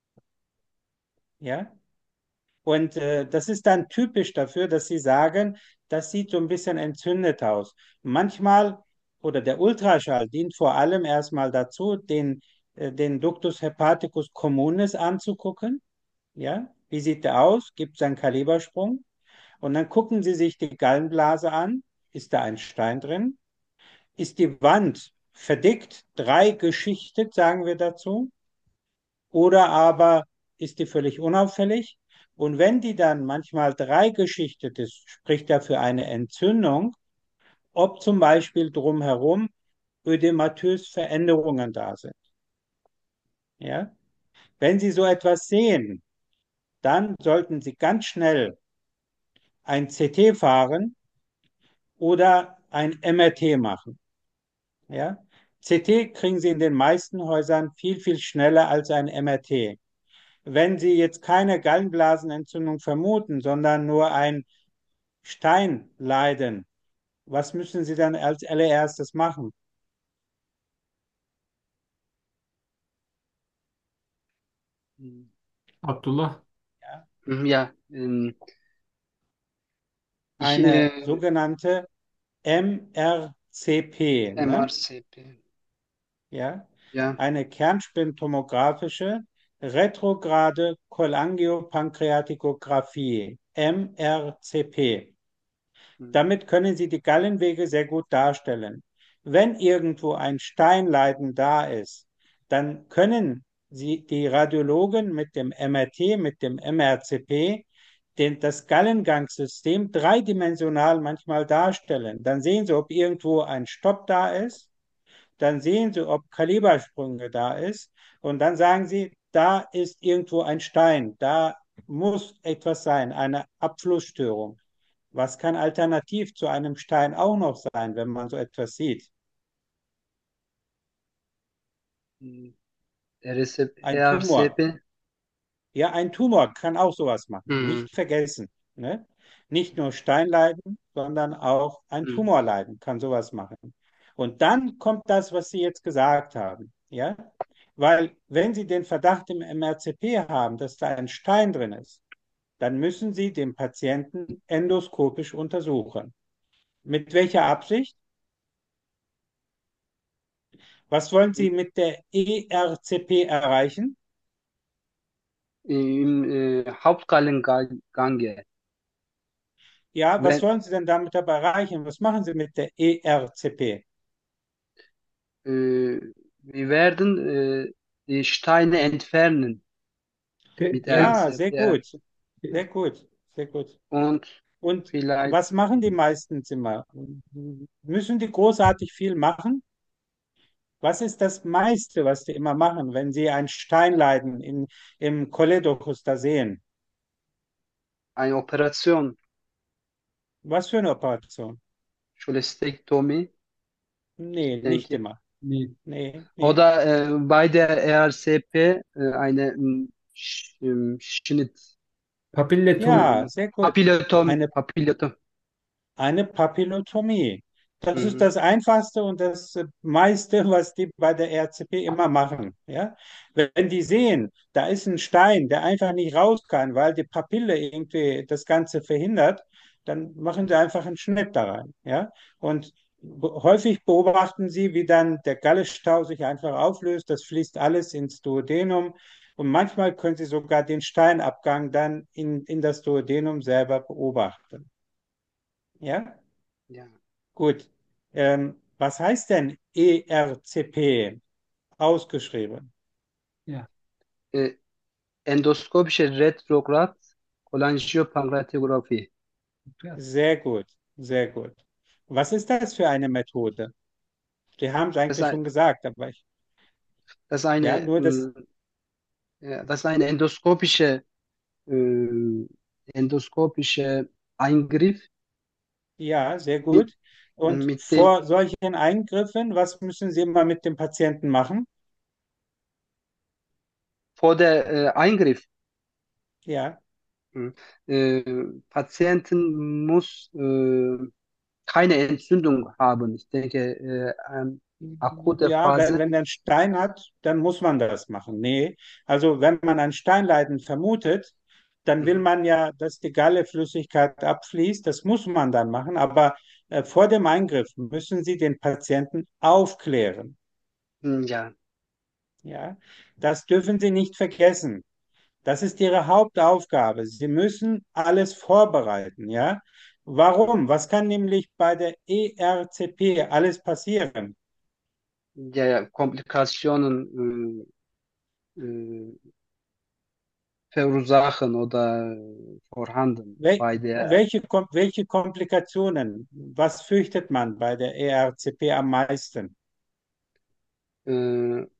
Ja? Und äh, das ist dann typisch dafür, dass Sie sagen, das sieht so ein bisschen entzündet aus. Manchmal, oder der Ultraschall dient vor allem erstmal dazu, den, äh, den Ductus hepaticus communis anzugucken. Ja? Wie sieht der aus? Gibt es einen Kalibersprung? Und dann gucken Sie sich die Gallenblase an. Ist da ein Stein drin? Ist die Wand verdickt, drei geschichtet, sagen wir dazu? Oder aber ist die völlig unauffällig? Und wenn die dann manchmal dreigeschichtet ist, spricht dafür eine Entzündung, ob zum Beispiel drumherum ödematös Veränderungen da sind. Ja? Wenn Sie so etwas sehen, dann sollten Sie ganz schnell ein C T fahren oder ein M R T machen. Ja? C T kriegen Sie in den meisten Häusern viel, viel schneller als ein M R T. Wenn Sie jetzt keine Gallenblasenentzündung vermuten, sondern nur ein Steinleiden, was müssen Sie dann als allererstes machen?
Abdullah.
Ja?
Mhm, ja, ähm, ich
Eine
äh,
sogenannte M R C P, ne?
M R C P.
Ja?
Ja.
Eine kernspintomographische retrograde Cholangiopankreatikographie, M R C P.
Mhm.
Damit können Sie die Gallenwege sehr gut darstellen. Wenn irgendwo ein Steinleiden da ist, dann können Sie die Radiologen mit dem M R T, mit dem M R C P, den, das Gallengangsystem dreidimensional manchmal darstellen. Dann sehen Sie, ob irgendwo ein Stopp da ist, dann sehen Sie, ob Kalibersprünge da ist und dann sagen Sie, da ist irgendwo ein Stein, da muss etwas sein, eine Abflussstörung. Was kann alternativ zu einem Stein auch noch sein, wenn man so etwas sieht?
Mhm. R C P,
Ein Tumor.
R C P.
Ja, ein Tumor kann auch sowas machen.
Mhm.
Nicht vergessen. Ne? Nicht nur Steinleiden, sondern auch ein
Mhm.
Tumorleiden kann sowas machen. Und dann kommt das, was Sie jetzt gesagt haben. Ja? Weil wenn Sie den Verdacht im M R C P haben, dass da ein Stein drin ist, dann müssen Sie den Patienten endoskopisch untersuchen. Mit welcher Absicht? Was wollen Sie mit der E R C P erreichen?
Im äh, Hauptgallengange.
Ja, was
Wenn,
wollen Sie denn damit dabei erreichen? Was machen Sie mit der E R C P?
äh, wir werden äh, die Steine entfernen
Te-
mit
te-
Ja,
R C P.
sehr
Ja.
gut, sehr gut, sehr gut.
Und
Und
vielleicht
was machen die meistens immer? Müssen die großartig viel machen? Was ist das meiste, was die immer machen, wenn sie ein Steinleiden in, im Choledocus da sehen?
eine Operation,
Was für eine Operation?
Cholestektomie, ich
Nee, nicht
denke.
immer.
Nee.
Nee, nee.
Oder äh, bei der R C P äh, eine ähm, Sch, ähm, Schnitt,
Papilletomie.
Ja,
äh,
sehr gut.
Papillotomie,
Eine
Papillotomie.
Eine Papillotomie. Das ist
Mhm.
das Einfachste und das meiste, was die bei der R C P immer machen. Ja? Wenn die sehen, da ist ein Stein, der einfach nicht raus kann, weil die Papille irgendwie das Ganze verhindert, dann machen Sie einfach einen Schnitt da rein. Ja? Und be- häufig beobachten Sie, wie dann der Gallestau sich einfach auflöst. Das fließt alles ins Duodenum. Und manchmal können Sie sogar den Steinabgang dann in, in das Duodenum selber beobachten. Ja,
Ja.
gut. Ähm, was heißt denn E R C P ausgeschrieben?
Ja,
Äh, endoskopische Retrograd Cholangiopankreatographie.
ja.
Sehr gut, sehr gut. Was ist das für eine Methode? Sie haben es
Das ist,
eigentlich
ein,
schon gesagt, aber ich,
das ist
ja,
eine,
nur das,
äh, ja, das ist eine endoskopische, äh, endoskopische Eingriff
ja, sehr
mit,
gut. Und
mit dem,
vor solchen Eingriffen, was müssen Sie immer mit dem Patienten machen?
vor der äh, Eingriff,
Ja,
äh, Patienten muss äh, keine Entzündung haben. Ich denke, äh, eine akute
ja, wenn,
Phase.
wenn der einen Stein hat, dann muss man das machen. Nee, also wenn man ein Steinleiden vermutet, dann will
Mhm.
man ja, dass die Galleflüssigkeit abfließt. Das muss man dann machen. Aber äh, vor dem Eingriff müssen Sie den Patienten aufklären.
Hm, ja.
Ja, das dürfen Sie nicht vergessen. Das ist Ihre Hauptaufgabe. Sie müssen alles vorbereiten. Ja,
Mhm.
warum? Was kann nämlich bei der E R C P alles passieren?
Ja, ja, Komplikationen äh, äh, verursachen oder vorhanden
Wel
bei der
welche, Kom welche Komplikationen, was fürchtet man bei der E R C P am meisten?
äh,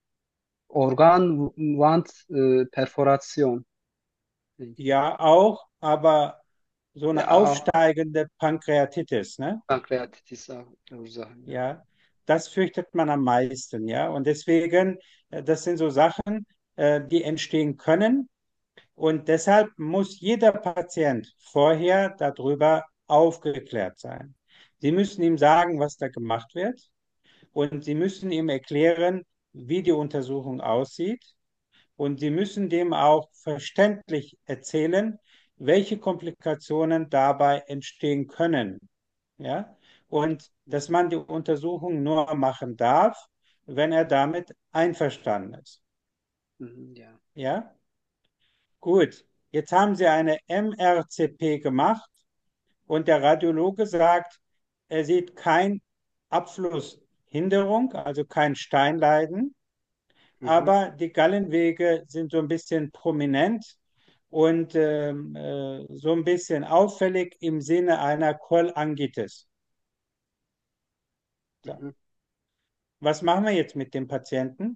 Organwandperforation, denke ich.
Ja, auch, aber so eine
Ja, auch
aufsteigende Pankreatitis, ne?
Pankreatitis auch verursachen. Ja.
Ja, das fürchtet man am meisten, ja. Und deswegen, äh, das sind so Sachen, äh, die entstehen können. Und deshalb muss jeder Patient vorher darüber aufgeklärt sein. Sie müssen ihm sagen, was da gemacht wird. Und Sie müssen ihm erklären, wie die Untersuchung aussieht. Und Sie müssen dem auch verständlich erzählen, welche Komplikationen dabei entstehen können. Ja? Und dass man die Untersuchung nur machen darf, wenn er damit einverstanden ist.
Mhm, ja.
Ja? Gut. Jetzt haben Sie eine M R C P gemacht und der Radiologe sagt, er sieht kein Abflusshinderung, also kein Steinleiden.
Mhm,
Aber die Gallenwege sind so ein bisschen prominent und ähm, äh, so ein bisschen auffällig im Sinne einer Cholangitis. So.
mhm.
Was machen wir jetzt mit dem Patienten?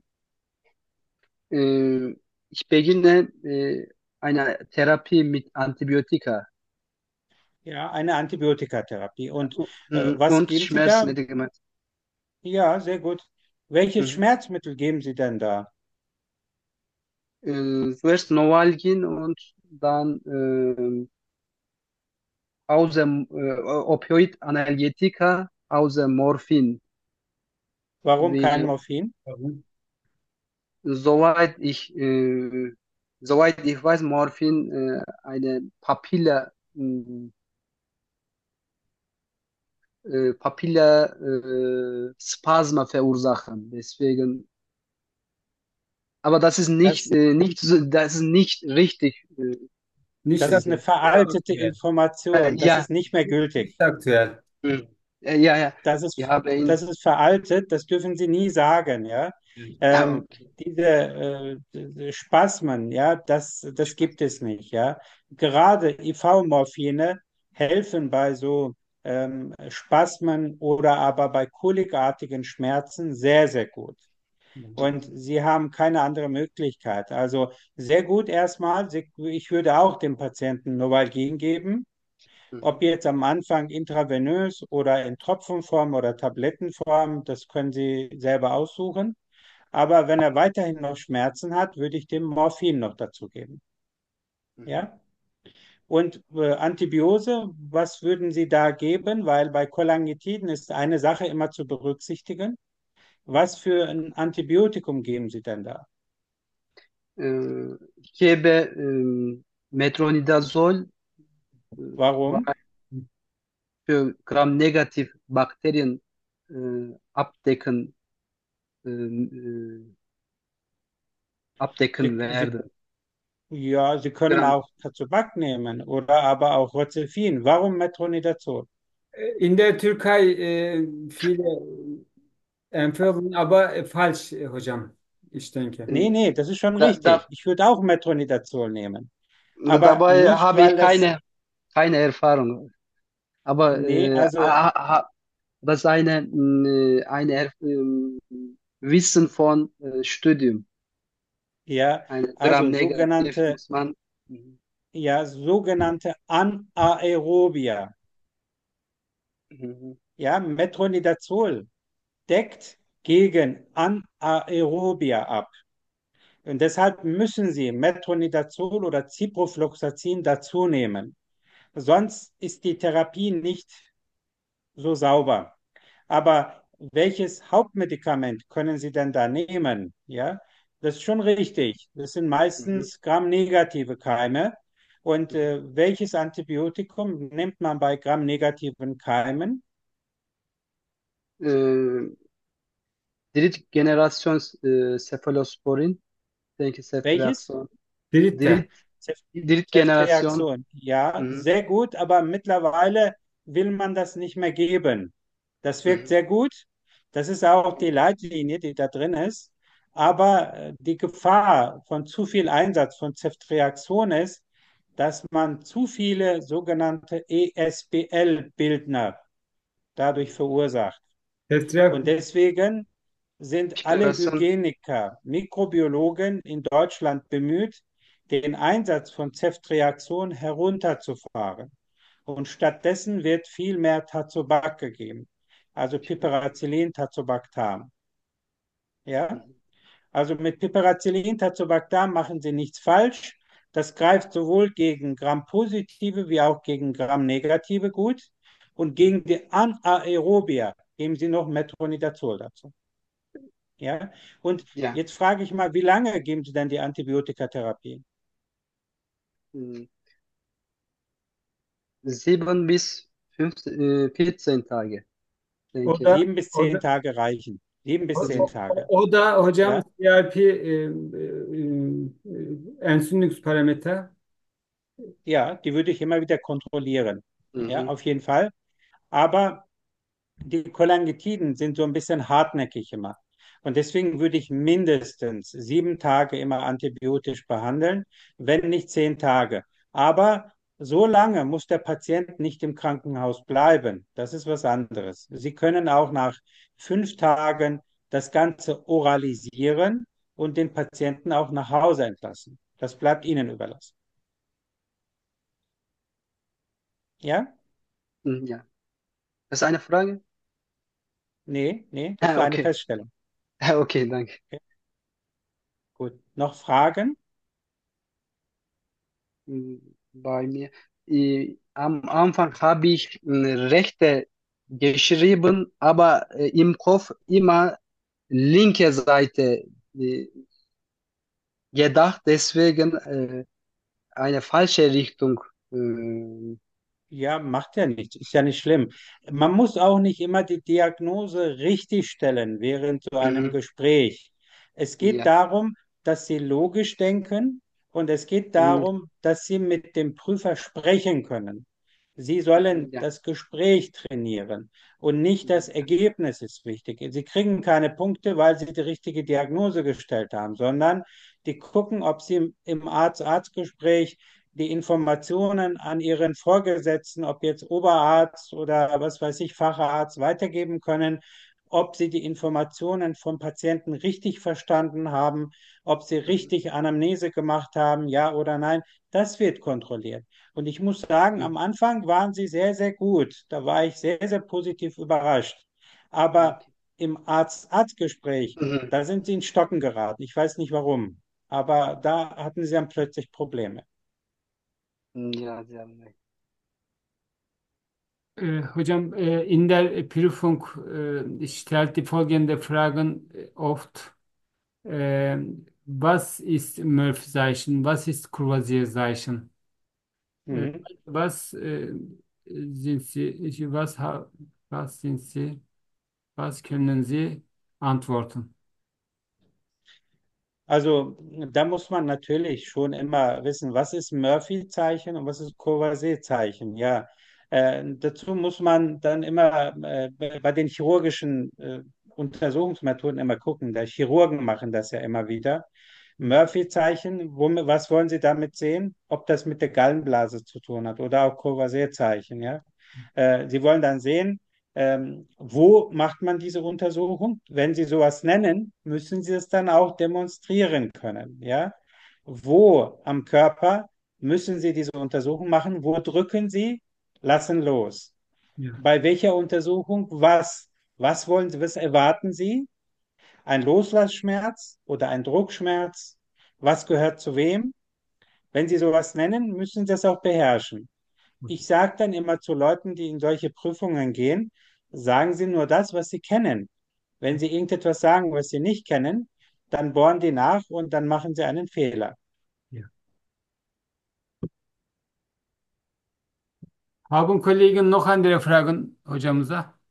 Äh, ich beginne äh, eine Therapie mit Antibiotika
Ja, eine Antibiotikatherapie. Und äh,
Mhm.
was
und
geben Sie da?
Schmerzmedikamente.
Ja, sehr gut. Welches
Mhm.
Schmerzmittel geben Sie denn da?
Äh, zuerst Novalgin und dann äh, außer äh, Opioid-Analgetika, außer Morphin.
Warum kein
Wie,
Morphin?
Warum?
soweit ich, äh, soweit ich weiß, Morphin äh, eine Papille, mh, äh, Papille äh, Spasma verursachen. Deswegen, aber das ist nicht,
Das,
äh, nicht, so- das ist nicht richtig. Äh,
Nicht
das ist eine
diese,
veraltete
aktuell.
äh,
Information. Das
ja,
ist nicht mehr gültig.
Nicht aktuell.
mh, äh, ja, ja,
Das
ich
ist,
habe ihn,
das ist veraltet, das dürfen Sie nie sagen, ja.
ja,
Ähm,
okay.
diese äh, diese Spasmen, ja, das, das gibt es nicht, ja. Gerade I V-Morphine helfen bei so ähm, Spasmen oder aber bei kolikartigen Schmerzen sehr, sehr gut. Und Sie haben keine andere Möglichkeit. Also sehr gut erstmal. Sie, ich würde auch dem Patienten Novalgin geben. Ob
Mhm.
jetzt am Anfang intravenös oder in Tropfenform oder Tablettenform, das können Sie selber aussuchen. Aber wenn er weiterhin noch Schmerzen hat, würde ich dem Morphin noch dazu geben.
Mhm.
Ja? Und äh, Antibiose, was würden Sie da geben? Weil bei Cholangitisiden ist eine Sache immer zu berücksichtigen. Was für ein Antibiotikum geben Sie denn da?
Äh, ich gebe ähm, Metronidazol, äh,
Warum?
für Gram-negativ Bakterien äh, abdecken, äh, äh,
Sie,
abdecken
Sie,
werden.
ja, Sie können
Gram,
auch Tazobak nehmen oder aber auch Rocephin. Warum Metronidazol?
In der Türkei e, viele empfehlen, aber e, falsch e, hocam. Ich denke.
Nee, nee, das ist schon
da, da,
richtig. Ich würde auch Metronidazol nehmen. Aber
dabei
nicht,
habe ich
weil das,
keine, keine Erfahrung. Aber
nee,
äh,
also,
ha- ha- das ist eine, mh, eine Erf- ähm, Wissen von äh, Studium.
ja,
Ein
also
Gram-negativ
sogenannte,
muss man. Mhm.
ja, sogenannte Anaerobia.
Mhm.
Ja, Metronidazol deckt gegen Anaerobia ab. Und deshalb müssen Sie Metronidazol oder Ciprofloxacin dazu nehmen. Sonst ist die Therapie nicht so sauber. Aber welches Hauptmedikament können Sie denn da nehmen? Ja, das ist schon richtig. Das sind
Mhm.
meistens gramnegative Keime. Und
Mhm.
äh, welches Antibiotikum nimmt man bei gramnegativen Keimen?
Äh, Drittgeneration äh, Cephalosporin, denke
Welches?
Ceftriaxon.
Dritte.
Dritt,
Cef-
Drittgeneration.
Ceftriaxon. Ja,
Mhm.
sehr gut, aber mittlerweile will man das nicht mehr geben. Das wirkt
Mhm.
sehr gut. Das ist auch die Leitlinie, die da drin ist. Aber äh, die Gefahr von zu viel Einsatz von Ceftriaxon ist, dass man zu viele sogenannte E S B L-Bildner dadurch verursacht.
Testreak
Und deswegen sind alle
Generation.
Hygieniker, Mikrobiologen in Deutschland bemüht, den Einsatz von Ceftriaxon herunterzufahren. Und stattdessen wird viel mehr Tazobak gegeben, also Piperacillin, Tazobactam. Ja?
Mhm.
Also mit Piperacillin, Tazobactam machen Sie nichts falsch. Das greift sowohl gegen Gram-positive wie auch gegen Gram-negative gut. Und gegen die Anaerobia geben Sie noch Metronidazol dazu. Ja? Und
Ja.
jetzt frage ich mal, wie lange geben Sie denn die Antibiotikatherapie?
Mhm. Sieben bis fünf, äh, vierzehn Tage, denke ich.
oder
Sieben bis zehn
oder
Tage reichen. Sieben bis zehn Tage.
oder hocam
Ja,
C R P e, e, e, Enzymlungsparameter.
ja, die würde ich immer wieder kontrollieren. Ja,
Mhm.
auf jeden Fall. Aber die Cholangitiden sind so ein bisschen hartnäckig immer. Und deswegen würde ich mindestens sieben Tage immer antibiotisch behandeln, wenn nicht zehn Tage. Aber so lange muss der Patient nicht im Krankenhaus bleiben. Das ist was anderes. Sie können auch nach fünf Tagen das Ganze oralisieren und den Patienten auch nach Hause entlassen. Das bleibt Ihnen überlassen. Ja?
Mhm. Ja. Das ist eine Frage?
Nee, nee, das
Ah,
war eine
okay.
Feststellung.
Ah, okay, danke.
Okay, gut. Noch Fragen?
Mhm. Bei mir. Äh, am Anfang habe ich äh, Rechte geschrieben, aber äh, im Kopf immer linke Seite äh, gedacht, deswegen äh, eine falsche Richtung. Äh,
Ja, macht ja nichts, ist ja nicht schlimm. Man muss auch nicht immer die Diagnose richtig stellen während so einem
mhm.
Gespräch. Es geht
Ja.
darum, dass Sie logisch denken und es geht
Mhm.
darum, dass Sie mit dem Prüfer sprechen können. Sie sollen
Ja.
das Gespräch trainieren und nicht das
Mhm.
Ergebnis ist wichtig. Sie kriegen keine Punkte, weil Sie die richtige Diagnose gestellt haben, sondern die gucken, ob Sie im Arzt-Arzt-Gespräch die Informationen an Ihren Vorgesetzten, ob jetzt Oberarzt oder was weiß ich, Facharzt, weitergeben können, ob Sie die Informationen vom Patienten richtig verstanden haben, ob Sie
Mhm.
richtig Anamnese gemacht haben, ja oder nein. Das wird kontrolliert. Und ich muss sagen,
Mhm.
am Anfang waren Sie sehr, sehr gut. Da war ich sehr, sehr positiv überrascht. Aber
Okay.
im Arzt-Arzt-Gespräch,
Mhm.
da sind Sie in Stocken geraten. Ich weiß nicht warum. Aber da hatten Sie dann plötzlich Probleme.
Ja, sehr nett.
Äh, hocam, äh, in der Prüfung äh, stellt die folgende Fragen äh, oft. Äh, was ist Murphy-Zeichen? Was ist Courvoisier-Zeichen? Äh,
Mhm.
was, äh, sind Sie, was, ha- was sind Sie, was können Sie antworten?
Also da muss man natürlich schon immer wissen, was ist Murphy-Zeichen und was ist Courvoisier-Zeichen. Ja, äh, dazu muss man dann immer äh, bei den chirurgischen äh, Untersuchungsmethoden immer gucken. Der Chirurgen machen das ja immer wieder. Murphy-Zeichen, wom- was wollen Sie damit sehen? Ob das mit der Gallenblase zu tun hat oder auch Courvoisier-Zeichen. Ja, äh, Sie wollen dann sehen, ähm, wo macht man diese Untersuchung? Wenn Sie sowas nennen, müssen Sie es dann auch demonstrieren können. Ja? Wo am Körper müssen Sie diese Untersuchung machen? Wo drücken Sie? Lassen los.
Ja,
Bei welcher Untersuchung? Was? Was wollen Sie? Was erwarten Sie? Ein Loslassschmerz oder ein Druckschmerz? Was gehört zu wem? Wenn Sie sowas nennen, müssen Sie das auch beherrschen. Ich sage dann immer zu Leuten, die in solche Prüfungen gehen, sagen Sie nur das, was Sie kennen. Wenn Sie irgendetwas sagen, was Sie nicht kennen, dann bohren die nach und dann machen Sie einen Fehler.
ja. Haben Kollegen noch andere Fragen hocamıza?